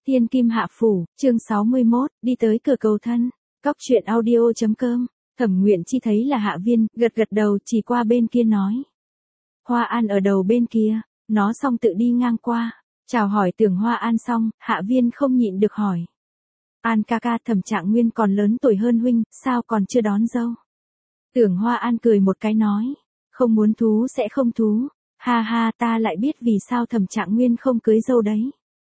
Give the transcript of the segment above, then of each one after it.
Tiên Kim Hạ Phủ, chương 61, đi tới cửa cầu thân. Cóc truyện audio.com. Thẩm Nguyện Chi thấy là Hạ Viên, gật gật đầu chỉ qua bên kia nói. Hoa An ở đầu bên kia, nó xong tự đi ngang qua. Chào hỏi Tưởng Hoa An xong, Hạ Viên không nhịn được hỏi. An ca ca, Thẩm Trạng Nguyên còn lớn tuổi hơn huynh, sao còn chưa đón dâu? Tưởng Hoa An cười một cái nói. Không muốn thú sẽ không thú. Ha ha, ta lại biết vì sao Thẩm Trạng Nguyên không cưới dâu đấy.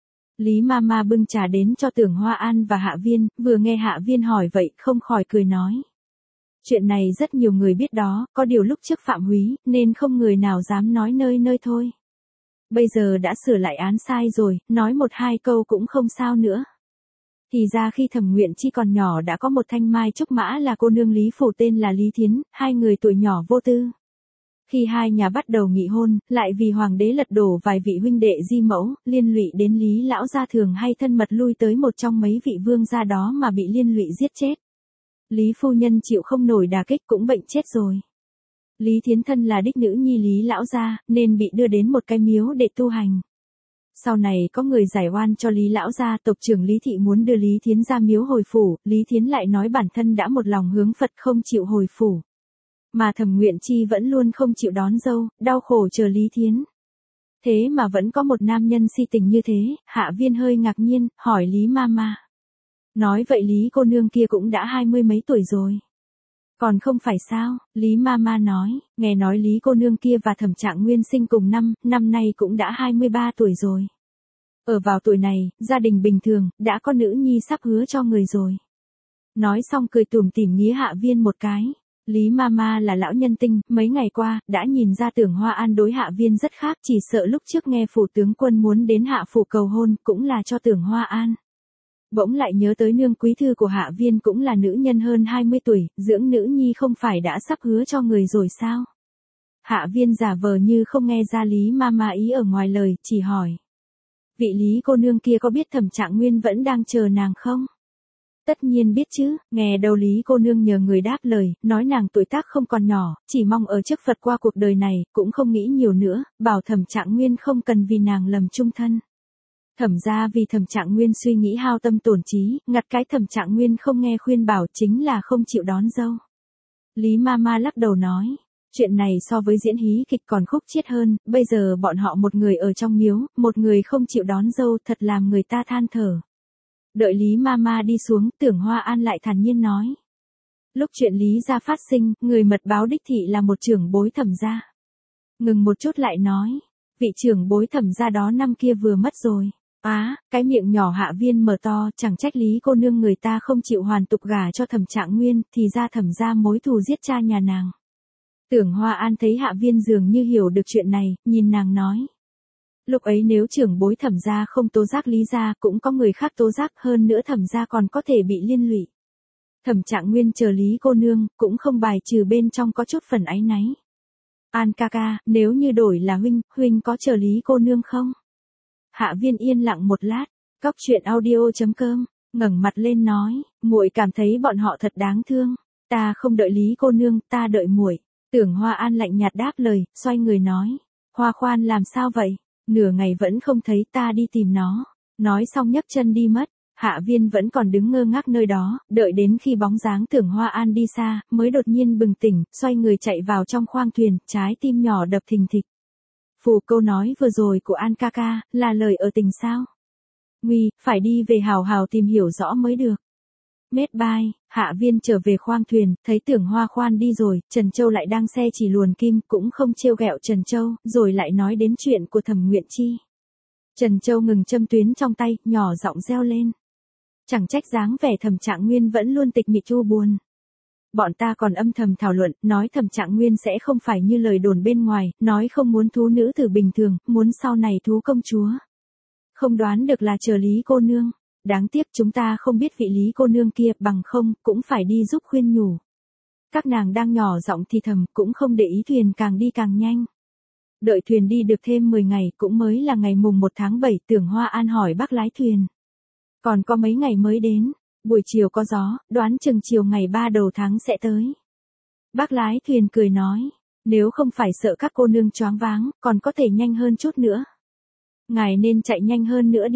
Lý Mama bưng trà đến cho Tưởng Hoa An và Hạ Viên, vừa nghe Hạ Viên hỏi vậy không khỏi cười nói. Chuyện này rất nhiều người biết đó, có điều lúc trước phạm húy, nên không người nào dám nói nơi nơi thôi. Bây giờ đã sửa lại án sai rồi, nói một hai câu cũng không sao nữa. Thì ra khi Thẩm Nguyện Chi còn nhỏ đã có một thanh mai trúc mã là cô nương Lý Phủ tên là Lý Thiến, hai người tuổi nhỏ vô tư. Khi hai nhà bắt đầu nghị hôn, lại vì hoàng đế lật đổ vài vị huynh đệ di mẫu, liên lụy đến Lý lão gia thường hay thân mật lui tới một trong mấy vị vương gia đó mà bị liên lụy giết chết. Lý phu nhân chịu không nổi đả kích cũng bệnh chết rồi. Lý Thiến thân là đích nữ nhi Lý lão gia, nên bị đưa đến một cái miếu để tu hành. Sau này có người giải oan cho Lý lão gia, tộc trưởng Lý thị muốn đưa Lý Thiến ra miếu hồi phủ, Lý Thiến lại nói bản thân đã một lòng hướng Phật không chịu hồi phủ. Mà Thẩm Nguyện Chi vẫn luôn không chịu đón dâu, đau khổ chờ Lý Thiến. Thế mà vẫn có một nam nhân si tình như thế, Hạ Viên hơi ngạc nhiên, hỏi Lý Mama. Nói vậy Lý cô nương kia cũng đã 20 mấy tuổi rồi. Còn không phải sao, Lý Mama nói, nghe nói Lý cô nương kia và Thẩm Trạng Nguyên sinh cùng năm nay cũng đã 23 tuổi rồi. Ở vào tuổi này, gia đình bình thường, đã có nữ nhi sắp hứa cho người rồi. Nói xong cười tủm tỉm nghía Hạ Viên một cái. Lý Mama là lão nhân tinh, mấy ngày qua, đã nhìn ra Tưởng Hoa An đối Hạ Viên rất khác, chỉ sợ lúc trước nghe phủ tướng quân muốn đến Hạ phủ cầu hôn, cũng là cho Tưởng Hoa An. Bỗng lại nhớ tới nương quý thư của Hạ Viên cũng là nữ nhân hơn 20 tuổi, dưỡng nữ nhi không phải đã sắp hứa cho người rồi sao? Hạ Viên giả vờ như không nghe ra Lý Mama ý ở ngoài lời, chỉ hỏi. Vị Lý cô nương kia có biết Thẩm Trạng Nguyên vẫn đang chờ nàng không? Tất nhiên biết chứ, nghe đầu Lý cô nương nhờ người đáp lời, nói nàng tuổi tác không còn nhỏ, chỉ mong ở trước Phật qua cuộc đời này, cũng không nghĩ nhiều nữa, bảo Thẩm Trạng Nguyên không cần vì nàng lầm chung thân. Thẩm ra vì Thẩm Trạng Nguyên suy nghĩ hao tâm tổn trí, ngặt cái Thẩm Trạng Nguyên không nghe khuyên bảo chính là không chịu đón dâu. Lý Mama lắc đầu nói, chuyện này so với diễn hí kịch còn khúc chiết hơn, bây giờ bọn họ một người ở trong miếu, một người không chịu đón dâu thật làm người ta than thở. Đợi Lý Mama đi xuống, Tưởng Hoa An lại thản nhiên nói. Lúc chuyện Lý gia phát sinh, người mật báo đích thị là một trưởng bối Thẩm gia. Ngừng một chút lại nói, vị trưởng bối Thẩm gia đó năm kia vừa mất rồi. Cái miệng nhỏ Hạ Viên mở to, chẳng trách Lý cô nương người ta không chịu hoàn tục gả cho Thẩm Trạng Nguyên, thì ra Thẩm gia mối thù giết cha nhà nàng. Tưởng Hoa An thấy Hạ Viên dường như hiểu được chuyện này, nhìn nàng nói. Lúc ấy nếu trưởng bối Thẩm gia không tố giác Lý gia, cũng có người khác tố giác, hơn nữa Thẩm gia còn có thể bị liên lụy. Thẩm Trạng Nguyên chờ Lý cô nương, cũng không bài trừ bên trong có chút phần áy náy. An ca ca, nếu như đổi là huynh có chờ Lý cô nương không? Hạ Viên yên lặng một lát, Cóc truyện audio.com, ngẩng mặt lên nói, muội cảm thấy bọn họ thật đáng thương. Ta không đợi Lý cô nương, ta đợi muội. Tưởng Hoa An lạnh nhạt đáp lời, xoay người nói, Hoa khoan làm sao vậy? Nửa ngày vẫn không thấy, ta đi tìm nó. Nói xong nhấc chân đi mất. Hạ Viên vẫn còn đứng ngơ ngác nơi đó, đợi đến khi bóng dáng Tưởng Hoa An đi xa, mới đột nhiên bừng tỉnh, xoay người chạy vào trong khoang thuyền, trái tim nhỏ đập thình thịch. Phù câu nói vừa rồi của An ca ca, là lời ở tình sao? Nguy, phải đi về hào hào tìm hiểu rõ mới được. Mết bai, Hạ Viên trở về khoang thuyền, thấy Tưởng Hoa khoan đi rồi, Trần Châu lại đang xe chỉ luồn kim, cũng không trêu ghẹo Trần Châu, rồi lại nói đến chuyện của Thẩm Nguyện Chi. Trần Châu ngừng châm tuyến trong tay, nhỏ giọng reo lên. Chẳng trách dáng vẻ Thẩm Trạng Nguyên vẫn luôn tịch mịch u buồn. Bọn ta còn âm thầm thảo luận, nói Thẩm Trạng Nguyên sẽ không phải như lời đồn bên ngoài, nói không muốn thú nữ tử bình thường, muốn sau này thú công chúa. Không đoán được là chờ Lý cô nương. Đáng tiếc chúng ta không biết vị Lý cô nương kia, bằng không, cũng phải đi giúp khuyên nhủ. Các nàng đang nhỏ giọng thì thầm, cũng không để ý thuyền càng đi càng nhanh. Đợi thuyền đi được thêm 10 ngày, cũng mới là ngày mùng 1 tháng 7, Tưởng Hoa An hỏi bác lái thuyền. Còn có mấy ngày mới đến, buổi chiều có gió, đoán chừng chiều ngày 3 đầu tháng sẽ tới. Bác lái thuyền cười nói, nếu không phải sợ các cô nương choáng váng, còn có thể nhanh hơn chút nữa. Ngài nên chạy nhanh hơn nữa đi.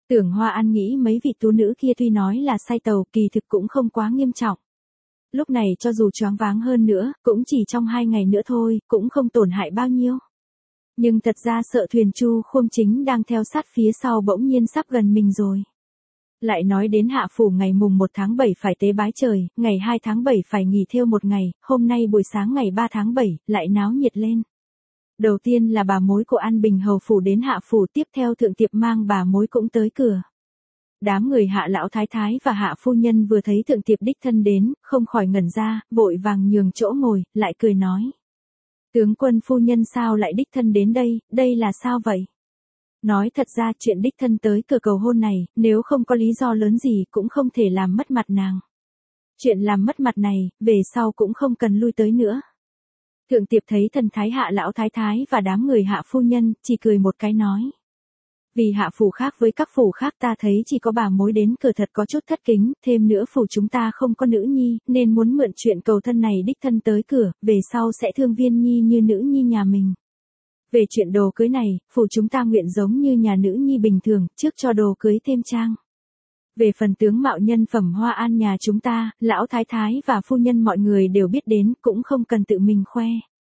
Tưởng Hoa An nghĩ mấy vị tú nữ kia tuy nói là say tàu, kỳ thực cũng không quá nghiêm trọng. Lúc này cho dù choáng váng hơn nữa, cũng chỉ trong 2 ngày nữa thôi, cũng không tổn hại bao nhiêu. Nhưng thật ra sợ thuyền Chu Khuông Chính đang theo sát phía sau bỗng nhiên sắp gần mình rồi. Lại nói đến hạ phủ ngày mùng 1 tháng 7 phải tế bái trời, ngày 2 tháng 7 phải nghỉ thêu một ngày, hôm nay buổi sáng ngày 3 tháng 7, lại náo nhiệt lên. Đầu tiên là bà mối của An Bình hầu phủ đến hạ phủ, tiếp theo thượng tiệp mang bà mối cũng tới cửa. Đám người hạ lão thái thái và hạ phu nhân vừa thấy thượng tiệp đích thân đến, không khỏi ngẩn ra, vội vàng nhường chỗ ngồi, lại cười nói. Tướng quân phu nhân sao lại đích thân đến đây là sao vậy? Nói thật ra chuyện đích thân tới cửa cầu hôn này, nếu không có lý do lớn gì cũng không thể làm mất mặt nàng. Chuyện làm mất mặt này, về sau cũng không cần lui tới nữa. Thượng tiệp thấy thần thái hạ lão thái thái và đám người hạ phu nhân, chỉ cười một cái nói. Vì hạ phủ khác với các phủ khác ta thấy chỉ có bà mối đến cửa thật có chút thất kính, thêm nữa phủ chúng ta không có nữ nhi, nên muốn mượn chuyện cầu thân này đích thân tới cửa, về sau sẽ thương Viên Nhi như nữ nhi nhà mình. Về chuyện đồ cưới này, phủ chúng ta nguyện giống như nhà nữ nhi bình thường, trước cho đồ cưới thêm trang. Về phần tướng mạo nhân phẩm Hoa An nhà chúng ta, lão thái thái và phu nhân mọi người đều biết đến, cũng không cần tự mình khoe.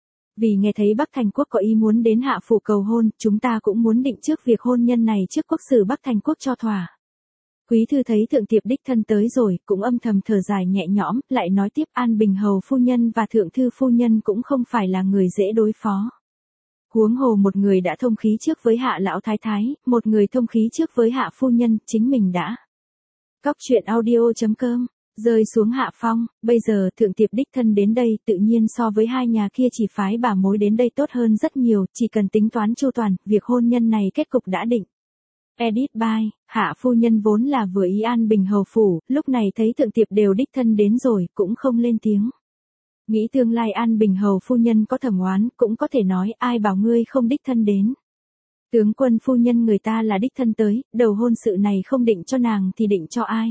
Vì nghe thấy Bắc Thành Quốc có ý muốn đến hạ phủ cầu hôn, chúng ta cũng muốn định trước việc hôn nhân này trước quốc sử Bắc Thành Quốc cho thỏa. Quý thư thấy thượng tiệp đích thân tới rồi, cũng âm thầm thở dài nhẹ nhõm, lại nói tiếp An Bình hầu phu nhân và thượng thư phu nhân cũng không phải là người dễ đối phó. Huống hồ một người đã thông khí trước với hạ lão thái thái, một người thông khí trước với hạ phu nhân, chính mình đã. Cóc truyện audio.com, rơi xuống hạ phong, bây giờ thượng tiệp đích thân đến đây, tự nhiên so với hai nhà kia chỉ phái bà mối đến đây tốt hơn rất nhiều, chỉ cần tính toán chu toàn, việc hôn nhân này kết cục đã định. Edit by, hạ phu nhân vốn là vừa ý An Bình hầu phủ, lúc này thấy thượng tiệp đều đích thân đến rồi, cũng không lên tiếng. Nghĩ tương lai An Bình hầu phu nhân có thẩm oán, cũng có thể nói ai bảo ngươi không đích thân đến. Tướng quân phu nhân người ta là đích thân tới, đầu hôn sự này không định cho nàng thì định cho ai.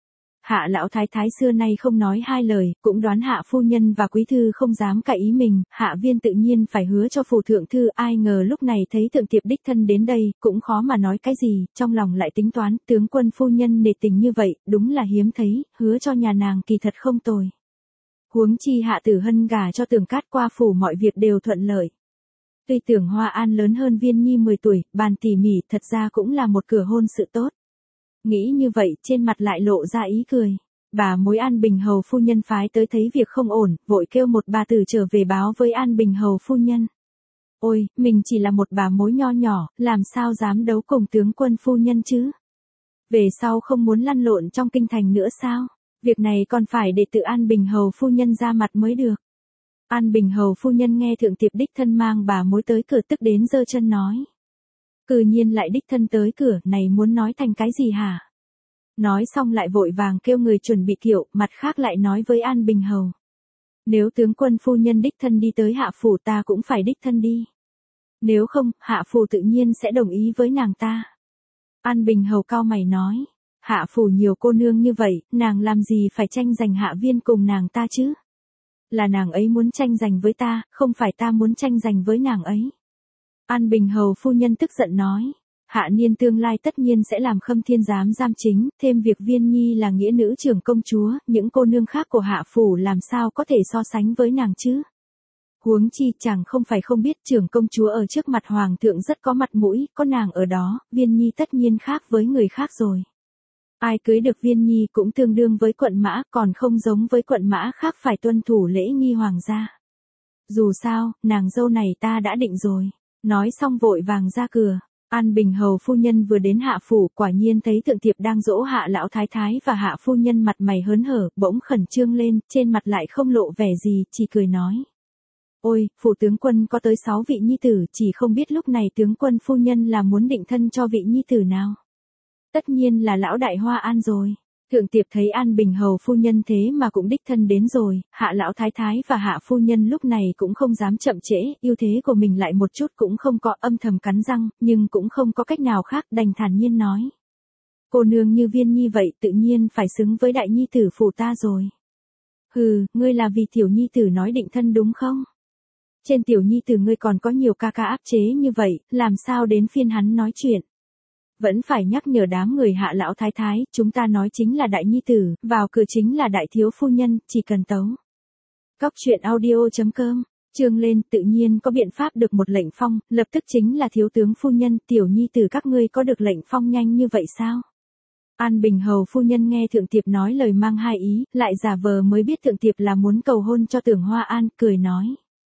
Hạ lão thái thái xưa nay không nói hai lời, cũng đoán hạ phu nhân và quý thư không dám cãi ý mình, hạ viên tự nhiên phải hứa cho phủ thượng thư, ai ngờ lúc này thấy thượng tiệp đích thân đến đây, cũng khó mà nói cái gì, trong lòng lại tính toán, tướng quân phu nhân nể tình như vậy, đúng là hiếm thấy, hứa cho nhà nàng kỳ thật không tồi. Huống chi hạ tử hân gả cho Tưởng Cát qua phủ mọi việc đều thuận lợi. Tuy Tưởng Hoa An lớn hơn Viên Nhi 10 tuổi, bàn tỉ mỉ thật ra cũng là một cửa hôn sự tốt. Nghĩ như vậy trên mặt lại lộ ra ý cười. Bà mối An Bình hầu phu nhân phái tới thấy việc không ổn, vội kêu một bà tử trở về báo với An Bình hầu phu nhân. Ôi, mình chỉ là một bà mối nho nhỏ, làm sao dám đấu cùng tướng quân phu nhân chứ? Về sau không muốn lăn lộn trong kinh thành nữa sao? Việc này còn phải để tự An Bình hầu phu nhân ra mặt mới được. An Bình hầu phu nhân nghe thượng tiệp đích thân mang bà mối tới cửa tức đến giơ chân nói. Cư nhiên lại đích thân tới cửa, này muốn nói thành cái gì hả? Nói xong lại vội vàng kêu người chuẩn bị kiệu, mặt khác lại nói với An Bình hầu. Nếu tướng quân phu nhân đích thân đi tới hạ phủ ta cũng phải đích thân đi. Nếu không, hạ phủ tự nhiên sẽ đồng ý với nàng ta. An Bình hầu cao mày nói. Hạ phủ nhiều cô nương như vậy, nàng làm gì phải tranh giành hạ viên cùng nàng ta chứ? Là nàng ấy muốn tranh giành với ta, không phải ta muốn tranh giành với nàng ấy. An Bình hầu phu nhân tức giận nói. Hạ niên tương lai tất nhiên sẽ làm Khâm Thiên giám giam chính, thêm việc Viên Nhi là nghĩa nữ trưởng công chúa, những cô nương khác của hạ phủ làm sao có thể so sánh với nàng chứ? Huống chi chẳng không phải không biết trưởng công chúa ở trước mặt hoàng thượng rất có mặt mũi, có nàng ở đó, Viên Nhi tất nhiên khác với người khác rồi. Ai cưới được Viên Nhi cũng tương đương với quận mã, còn không giống với quận mã khác phải tuân thủ lễ nghi hoàng gia. Dù sao, nàng dâu này ta đã định rồi. Nói xong vội vàng ra cửa. An Bình hầu phu nhân vừa đến hạ phủ, quả nhiên thấy thượng tiệp đang dỗ hạ lão thái thái và hạ phu nhân mặt mày hớn hở, bỗng khẩn trương lên, trên mặt lại không lộ vẻ gì, chỉ cười nói. Ôi, phủ tướng quân có tới 6 vị nhi tử, chỉ không biết lúc này tướng quân phu nhân là muốn định thân cho vị nhi tử nào. Tất nhiên là lão đại Hoa An rồi. Thượng tiệp thấy An Bình hầu phu nhân thế mà cũng đích thân đến rồi, hạ lão thái thái và hạ phu nhân lúc này cũng không dám chậm trễ, ưu thế của mình lại một chút cũng không có, âm thầm cắn răng, nhưng cũng không có cách nào khác, đành thản nhiên nói. Cô nương như Viên Nhi vậy tự nhiên phải xứng với đại nhi tử phủ ta rồi. Hừ, ngươi là vì tiểu nhi tử nói định thân đúng không? Trên tiểu nhi tử ngươi còn có nhiều ca ca áp chế như vậy, làm sao đến phiên hắn nói chuyện? Vẫn phải nhắc nhở đám người Hạ lão thái thái, chúng ta nói chính là đại nhi tử, vào cửa chính là đại thiếu phu nhân, chỉ cần tấu. Cóc truyện audio.com, chương lên tự nhiên có biện pháp được một lệnh phong, lập tức chính là thiếu tướng phu nhân, tiểu nhi tử các ngươi có được lệnh phong nhanh như vậy sao? An Bình Hầu phu nhân nghe Thượng Tiệp nói lời mang hai ý, lại giả vờ mới biết Thượng Tiệp là muốn cầu hôn cho Tưởng Hoa An, cười nói.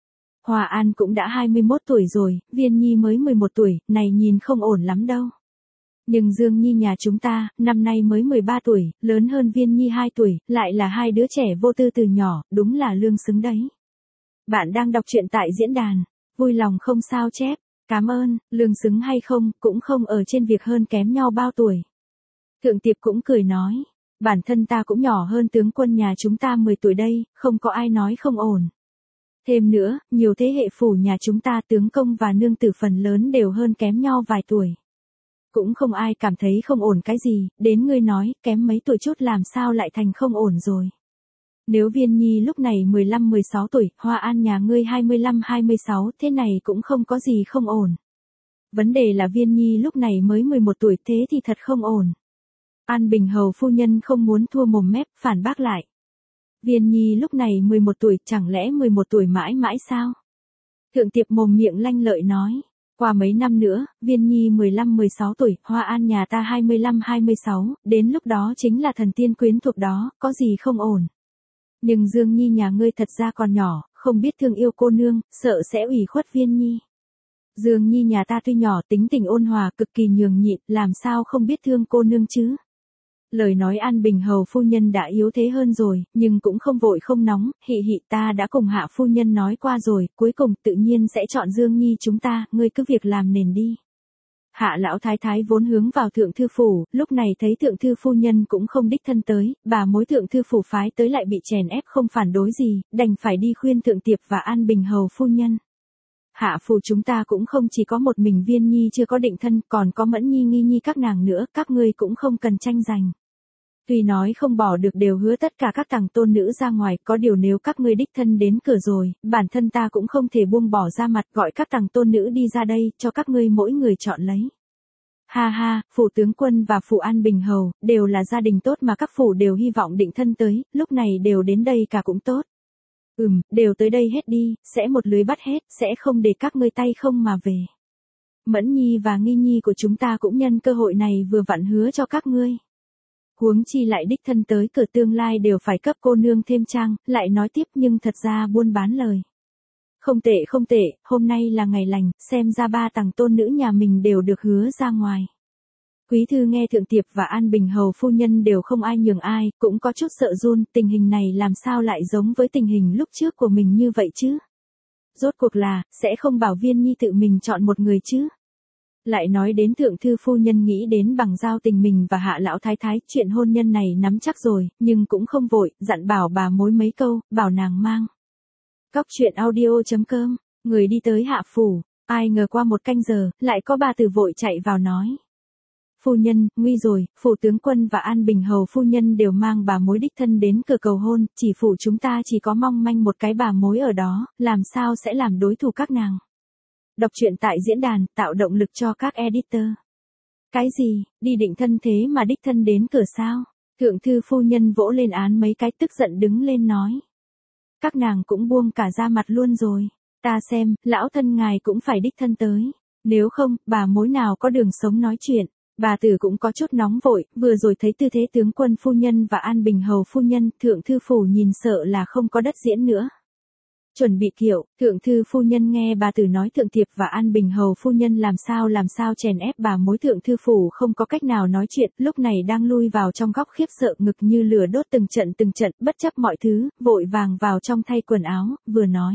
Hoa An cũng đã 21 tuổi rồi, Viên Nhi mới 11 tuổi, này nhìn không ổn lắm đâu. Nhưng Dương Nhi nhà chúng ta, năm nay mới 13 tuổi, lớn hơn Viên Nhi 2 tuổi, lại là hai đứa trẻ vô tư từ nhỏ, đúng là lương xứng đấy. Bạn đang đọc truyện tại diễn đàn, vui lòng không sao chép, cảm ơn, lương xứng hay không, cũng không ở trên việc hơn kém nhau bao tuổi. Thượng Tiệp cũng cười nói, bản thân ta cũng nhỏ hơn tướng quân nhà chúng ta 10 tuổi đây, không có ai nói không ổn. Thêm nữa, nhiều thế hệ phủ nhà chúng ta tướng công và nương tử phần lớn đều hơn kém nhau vài tuổi. Cũng không ai cảm thấy không ổn cái gì, đến ngươi nói, kém mấy tuổi chút làm sao lại thành không ổn rồi. Nếu Viên Nhi lúc này 15-16 tuổi, Hoa An nhà ngươi 25-26, thế này cũng không có gì không ổn. Vấn đề là Viên Nhi lúc này mới 11 tuổi, thế thì thật không ổn. An Bình Hầu phu nhân không muốn thua mồm mép, phản bác lại. Viên Nhi lúc này 11 tuổi, chẳng lẽ 11 tuổi mãi mãi sao? Thượng Tiệp mồm miệng lanh lợi nói. Qua mấy năm nữa, Viên Nhi 15-16 tuổi, Hoa An nhà ta 25-26, đến lúc đó chính là thần tiên quyến thuộc đó, có gì không ổn. Nhưng Dương Nhi nhà ngươi thật ra còn nhỏ, không biết thương yêu cô nương, sợ sẽ ủy khuất Viên Nhi. Dương Nhi nhà ta tuy nhỏ tính tình ôn hòa cực kỳ nhường nhịn, làm sao không biết thương cô nương chứ. Lời nói An Bình Hầu phu nhân đã yếu thế hơn rồi, nhưng cũng không vội không nóng, hị ta đã cùng Hạ phu nhân nói qua rồi, cuối cùng tự nhiên sẽ chọn Dương Nhi chúng ta, ngươi cứ việc làm nền đi. Hạ lão thái thái vốn hướng vào thượng thư phủ, lúc này thấy thượng thư phu nhân cũng không đích thân tới, bà mối thượng thư phủ phái tới lại bị chèn ép không phản đối gì, đành phải đi khuyên Thượng Tiệp và An Bình Hầu phu nhân. Hạ phủ chúng ta cũng không chỉ có một mình Viên Nhi chưa có định thân, còn có Mẫn Nhi Nghi Nhi các nàng nữa, các ngươi cũng không cần tranh giành. Tuy nói không bỏ được đều hứa tất cả các tàng tôn nữ ra ngoài, có điều nếu các ngươi đích thân đến cửa rồi, bản thân ta cũng không thể buông bỏ ra mặt gọi các tàng tôn nữ đi ra đây, cho các ngươi mỗi người chọn lấy. Ha ha, phủ tướng quân và phủ An Bình Hầu, đều là gia đình tốt mà các phủ đều hy vọng định thân tới, lúc này đều đến đây cả cũng tốt. Đều tới đây hết đi, sẽ một lưới bắt hết, sẽ không để các ngươi tay không mà về. Mẫn Nhi và Nghi Nhi của chúng ta cũng nhân cơ hội này vừa vặn hứa cho các ngươi. Huống chi lại đích thân tới cửa tương lai đều phải cấp cô nương thêm trang, lại nói tiếp nhưng thật ra buôn bán lời. Không tệ, hôm nay là ngày lành, xem ra ba tàng tôn nữ nhà mình đều được hứa ra ngoài. Quý thư nghe Thượng Tiệp và An Bình Hầu phu nhân đều không ai nhường ai, cũng có chút sợ run, tình hình này làm sao lại giống với tình hình lúc trước của mình như vậy chứ? Rốt cuộc là, sẽ không bảo Viên Nhi tự mình chọn một người chứ? Lại nói đến thượng thư phu nhân nghĩ đến bằng giao tình mình và Hạ lão thái thái, chuyện hôn nhân này nắm chắc rồi, nhưng cũng không vội, dặn bảo bà mối mấy câu, bảo nàng mang. Cóc truyện audio.com, người đi tới Hạ phủ, ai ngờ qua một canh giờ, lại có bà tử vội chạy vào nói. Phu nhân, nguy rồi, phủ tướng quân và An Bình Hầu phu nhân đều mang bà mối đích thân đến cửa cầu hôn, chỉ phủ chúng ta chỉ có mong manh một cái bà mối ở đó, làm sao sẽ làm đối thủ các nàng. Đọc truyện tại diễn đàn, tạo động lực cho các editor. Cái gì, đi định thân thế mà đích thân đến cửa sao? Thượng thư phu nhân vỗ lên án mấy cái tức giận đứng lên nói. Các nàng cũng buông cả ra mặt luôn rồi. Ta xem, lão thân ngài cũng phải đích thân tới. Nếu không, bà mối nào có đường sống nói chuyện. Bà tử cũng có chút nóng vội, vừa rồi thấy tư thế tướng quân phu nhân và An Bình Hầu phu nhân, thượng thư phủ nhìn sợ là không có đất diễn nữa. Chuẩn bị kiệu, thượng thư phu nhân nghe bà tử nói Thượng Tiệp và An Bình Hầu phu nhân làm sao chèn ép bà mối thượng thư phủ không có cách nào nói chuyện, lúc này đang lui vào trong góc khiếp sợ ngực như lửa đốt từng trận, bất chấp mọi thứ, vội vàng vào trong thay quần áo, vừa nói.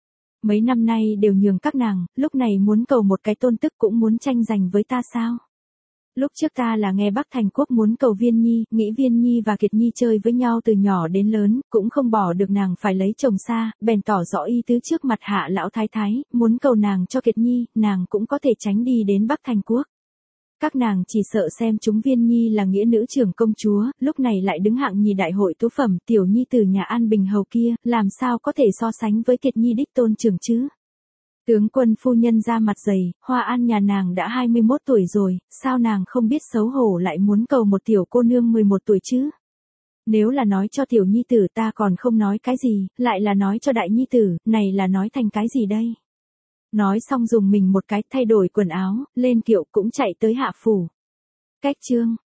Mấy năm nay đều nhường các nàng, lúc này muốn cầu một cái tôn tức cũng muốn tranh giành với ta sao? Lúc trước ta là nghe Bắc Thành Quốc muốn cầu Viên Nhi, nghĩ Viên Nhi và Kiệt Nhi chơi với nhau từ nhỏ đến lớn, cũng không bỏ được nàng phải lấy chồng xa, bèn tỏ rõ ý tứ trước mặt Hạ lão thái thái, muốn cầu nàng cho Kiệt Nhi, nàng cũng có thể tránh đi đến Bắc Thành Quốc. Các nàng chỉ sợ xem chúng Viên Nhi là nghĩa nữ trưởng công chúa, lúc này lại đứng hạng nhì đại hội tú phẩm, tiểu nhi từ nhà An Bình Hầu kia, làm sao có thể so sánh với Kiệt Nhi đích tôn trưởng chứ? Tướng quân phu nhân ra mặt dày, Hoa An nhà nàng đã 21 tuổi rồi, sao nàng không biết xấu hổ lại muốn cầu một tiểu cô nương 11 tuổi chứ? Nếu là nói cho tiểu nhi tử ta còn không nói cái gì, lại là nói cho đại nhi tử, này là nói thành cái gì đây? Nói xong dùng mình một cái thay đổi quần áo, lên kiệu cũng chạy tới hạ phủ. Cách chương.